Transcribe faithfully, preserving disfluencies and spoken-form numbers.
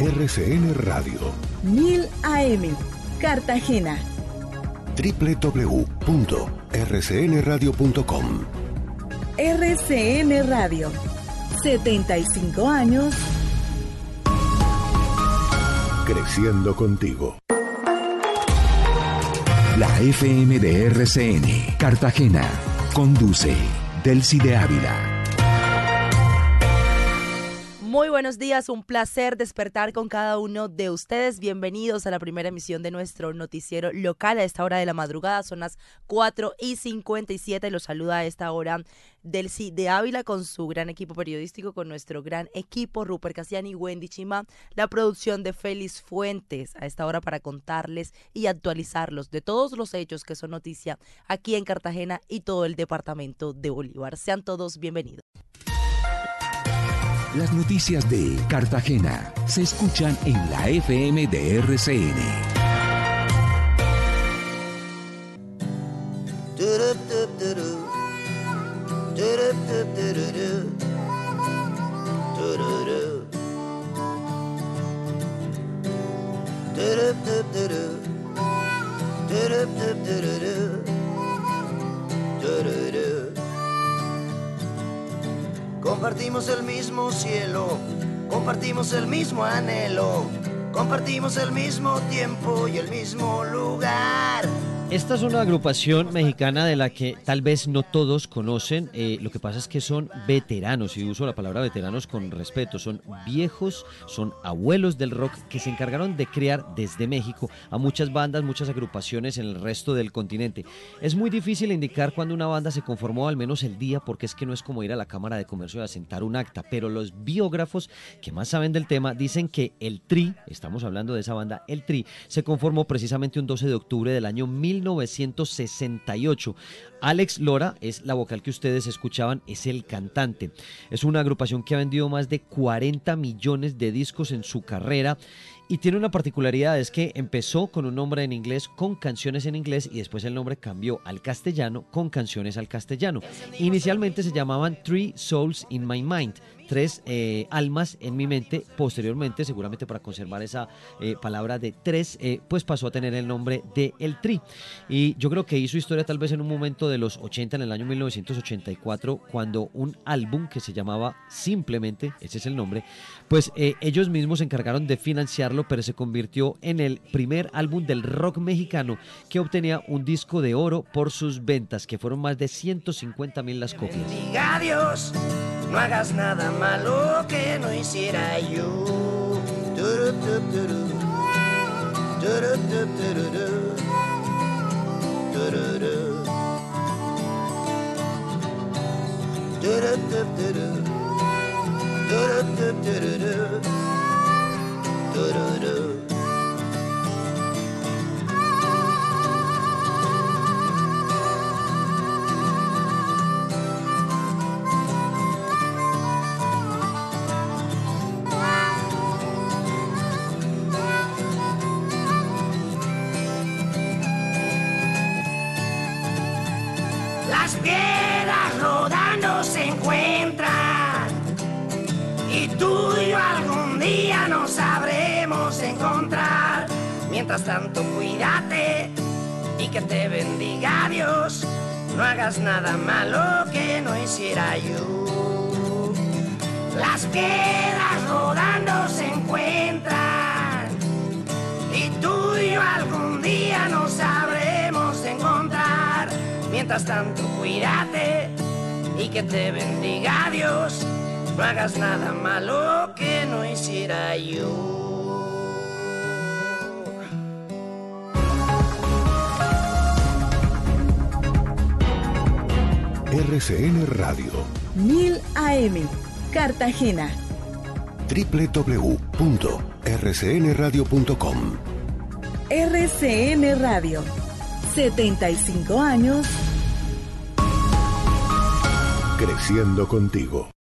R C N Radio. mil A M, Cartagena. doble u doble u doble u punto r c n radio punto com. R C N Radio. setenta y cinco años. Creciendo contigo. La F M de R C N, Cartagena. Conduce Delcy de Ávila. Muy buenos días, un placer despertar con cada uno de ustedes. Bienvenidos a la primera emisión de nuestro noticiero local a esta hora de la madrugada. Son las cuatro y cincuenta y siete. Los saluda a esta hora Delcy de Ávila con su gran equipo periodístico, con nuestro gran equipo, Rupert Cassiani, Wendy Chima, la producción de Félix Fuentes, a esta hora para contarles y actualizarlos de todos los hechos que son noticia aquí en Cartagena y todo el departamento de Bolívar. Sean todos bienvenidos. Las noticias de Cartagena se escuchan en la F M de R C N. Compartimos el mismo cielo, compartimos el mismo anhelo, compartimos el mismo tiempo y el mismo lugar. Esta es una agrupación mexicana de la que tal vez no todos conocen, eh, lo que pasa es que son veteranos, y uso la palabra veteranos con respeto, son viejos, son abuelos del rock que se encargaron de crear desde México a muchas bandas, muchas agrupaciones en el resto del continente. Es muy difícil indicar cuándo una banda se conformó, al menos el día, porque es que no es como ir a la Cámara de Comercio y asentar un acta, pero los biógrafos que más saben del tema dicen que el Tri, estamos hablando de esa banda, el Tri, se conformó precisamente un doce de octubre del año mil novecientos sesenta y ocho. Alex Lora es la vocal que ustedes escuchaban, es el cantante. Es una agrupación que ha vendido más de cuarenta millones de discos en su carrera y tiene una particularidad, es que empezó con un nombre en inglés, con canciones en inglés, y después el nombre cambió al castellano con canciones al castellano. Inicialmente se llamaban Three Souls in My Mind, tres eh, almas en mi mente. Posteriormente, seguramente para conservar esa eh, palabra de tres, eh, pues pasó a tener el nombre de El Tri. Y yo creo que hizo historia tal vez en un momento de los ochenta, en el año mil novecientos ochenta y cuatro, cuando un álbum que se llamaba simplemente, ese es el nombre, pues eh, ellos mismos se encargaron de financiarlo, pero se convirtió en el primer álbum del rock mexicano que obtenía un disco de oro por sus ventas, que fueron más de ciento cincuenta mil las copias. Bendiga a Dios, no hagas nada malo que no hiciera yo. Turu, turu, turu. Turu, turu, turu. Turu, turu, turu. Turu, turu, turu. Turu. Las piedras rodando se encuentran y tú y yo algún día nos sabremos encontrar. Mientras tanto, cuídate y que te bendiga Dios. No hagas nada malo que no hiciera yo. Las piedras rodando se encuentran y tú y yo algún día nos sabremos encontrar. Mientras tanto, cuídate y que te bendiga Dios. No hagas nada malo que no hiciera yo. R C N Radio. mil A M, Cartagena. doble u doble u doble u punto r c n radio punto com. R C N Radio. setenta y cinco años. Creciendo contigo.